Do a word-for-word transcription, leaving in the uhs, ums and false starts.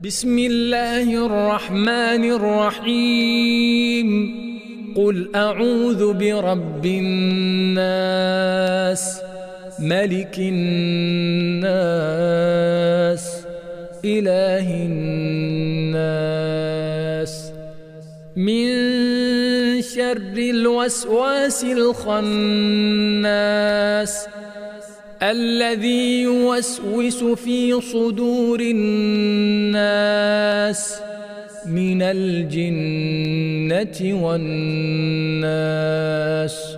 بسم الله الرحمن الرحيم قل أعوذ برب الناس ملك الناس إله الناس من شر الوسواس الخناس الذي يوسوس في صدور الناس من الجنة والناس.